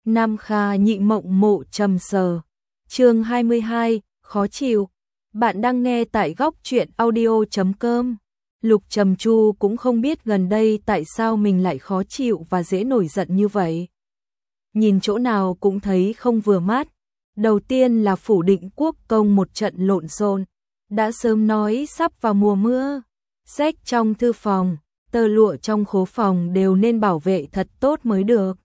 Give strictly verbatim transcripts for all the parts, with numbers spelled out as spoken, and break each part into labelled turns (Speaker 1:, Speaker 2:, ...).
Speaker 1: Nam Kha nhị mộng mộ trầm sờ. Chương hai mươi hai, khó chịu. Bạn đang nghe tại góc truyện audio chấm com. Lục Trầm Chu cũng không biết gần đây tại sao mình lại khó chịu và dễ nổi giận như vậy. Nhìn chỗ nào cũng thấy không vừa mắt. Đầu tiên là phủ Định Quốc công một trận lộn xộn, đã sớm nói sắp vào mùa mưa. Sách trong thư phòng, tơ lụa trong khố phòng đều nên bảo vệ thật tốt mới được.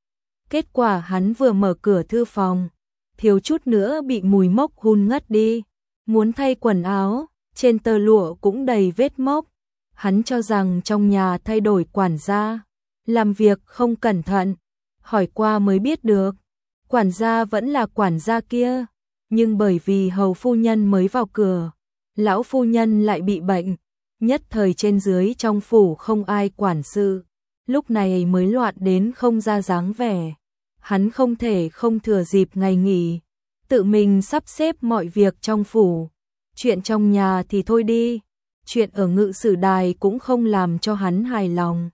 Speaker 1: Kết quả hắn vừa mở cửa thư phòng, thiếu chút nữa bị mùi mốc hun ngất đi. Muốn thay quần áo, trên tơ lụa cũng đầy vết mốc. Hắn cho rằng trong nhà thay đổi quản gia, làm việc không cẩn thận. Hỏi qua mới biết được, quản gia vẫn là quản gia kia, nhưng bởi vì hầu phu nhân mới vào cửa, lão phu nhân lại bị bệnh, nhất thời trên dưới trong phủ không ai quản sự, lúc này mới loạn đến không ra dáng vẻ. Hắn không thể không thừa dịp ngày nghỉ, tự mình sắp xếp mọi việc trong phủ. Chuyện trong nhà thì thôi đi, chuyện ở ngự sử đài cũng không làm cho hắn hài lòng.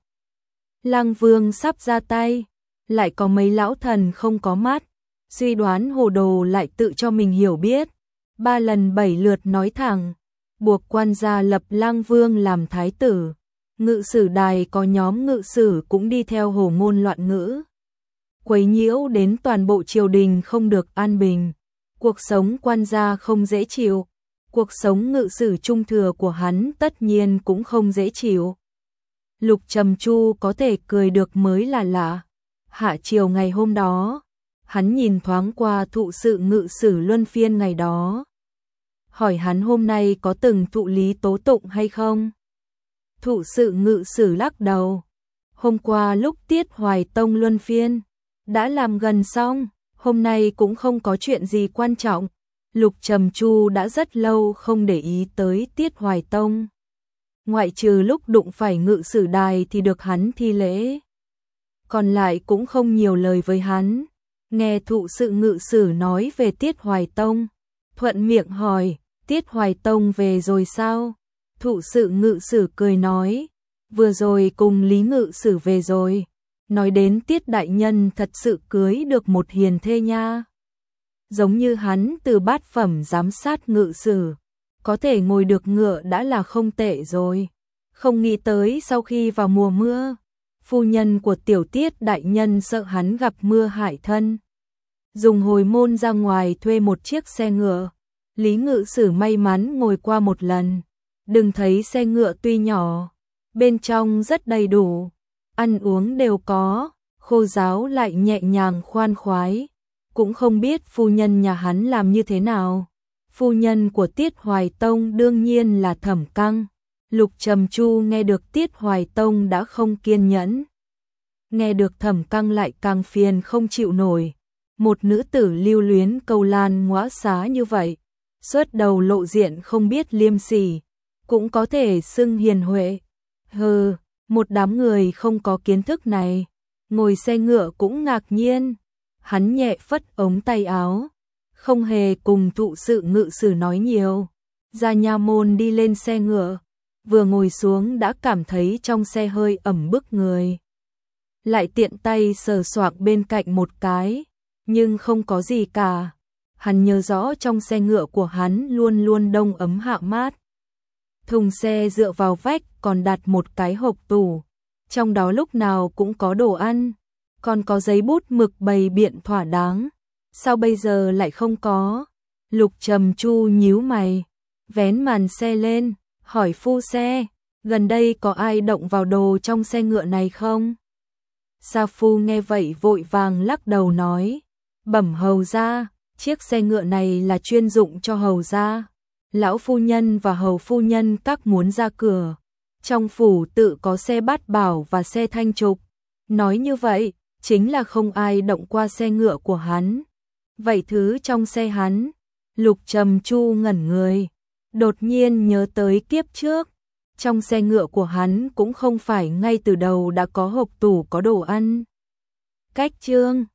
Speaker 1: Lăng Vương sắp ra tay, lại có mấy lão thần không có mắt, suy đoán hồ đồ lại tự cho mình hiểu biết, ba lần bảy lượt nói thẳng, buộc quan gia lập Lăng Vương làm thái tử. Ngự sử đài có nhóm ngự sử cũng đi theo hồ ngôn loạn ngữ, quấy nhiễu đến toàn bộ triều đình không được an bình. Cuộc sống quan gia không dễ chịu, cuộc sống ngự sử trung thừa của hắn tất nhiên cũng không dễ chịu. Lục Trầm Chu có thể cười được mới là lạ. Hạ chiều ngày hôm đó, hắn nhìn thoáng qua thụ sự ngự sử luân phiên ngày đó. Hỏi hắn hôm nay có từng thụ lý tố tụng hay không? Thụ sự ngự sử lắc đầu. Hôm qua lúc Tiết Hoài Tông luân phiên, đã làm gần xong, hôm nay cũng không có chuyện gì quan trọng. Lục Trầm Chu đã rất lâu không để ý tới Tiết Hoài Tông. Ngoại trừ lúc đụng phải ngự sử đài thì được hắn thi lễ. Còn lại cũng không nhiều lời với hắn. Nghe thụ sự ngự sử nói về Tiết Hoài Tông, thuận miệng hỏi, Tiết Hoài Tông về rồi sao? Thụ sự ngự sử cười nói, vừa rồi cùng Lý ngự sử về rồi. Nói đến Tiết đại nhân thật sự cưới được một hiền thê nha. Giống như hắn từ bát phẩm giám sát ngự sử, có thể ngồi được ngựa đã là không tệ rồi. Không nghĩ tới sau khi vào mùa mưa, phu nhân của tiểu Tiết đại nhân sợ hắn gặp mưa hại thân, dùng hồi môn ra ngoài thuê một chiếc xe ngựa. Lý ngự sử may mắn ngồi qua một lần, đừng thấy xe ngựa tuy nhỏ, bên trong rất đầy đủ, ăn uống đều có, khô ráo lại nhẹ nhàng khoan khoái. Cũng không biết phu nhân nhà hắn làm như thế nào. Phu nhân của Tiết Hoài Tông đương nhiên là Thẩm Căng. Lục Trầm Chu nghe được Tiết Hoài Tông đã không kiên nhẫn. Nghe được Thẩm Căng lại càng phiền không chịu nổi. Một nữ tử lưu luyến cầu lan ngõa xá như vậy, xuất đầu lộ diện không biết liêm sỉ, cũng có thể xưng hiền huệ. Hừ, một đám người không có kiến thức này, ngồi xe ngựa cũng ngạc nhiên. Hắn nhẹ phất ống tay áo, không hề cùng thụ sự ngự sử nói nhiều. Ra nha môn đi lên xe ngựa, vừa ngồi xuống đã cảm thấy trong xe hơi ẩm bức người. Lại tiện tay sờ soạng bên cạnh một cái, nhưng không có gì cả. Hắn nhớ rõ trong xe ngựa của hắn luôn luôn đông ấm hạ mát. Thùng xe dựa vào vách còn đặt một cái hộp tủ, trong đó lúc nào cũng có đồ ăn. Còn có giấy bút mực bày biện thỏa đáng. Sao bây giờ lại không có? Lục Trầm Chu nhíu mày, vén màn xe lên, hỏi phu xe, gần đây có ai động vào đồ trong xe ngựa này không? Sa phu nghe vậy vội vàng lắc đầu nói, bẩm hầu gia, chiếc xe ngựa này là chuyên dụng cho hầu gia. Lão phu nhân và hầu phu nhân các muốn ra cửa. Trong phủ tự có xe bát bảo và xe thanh trục. Nói như vậy, chính là không ai động qua xe ngựa của hắn. Vậy thứ trong xe hắn? Lục Trầm Chu ngẩn người, đột nhiên nhớ tới kiếp trước. Trong xe ngựa của hắn cũng không phải ngay từ đầu đã có hộp tủ có đồ ăn. Cách chương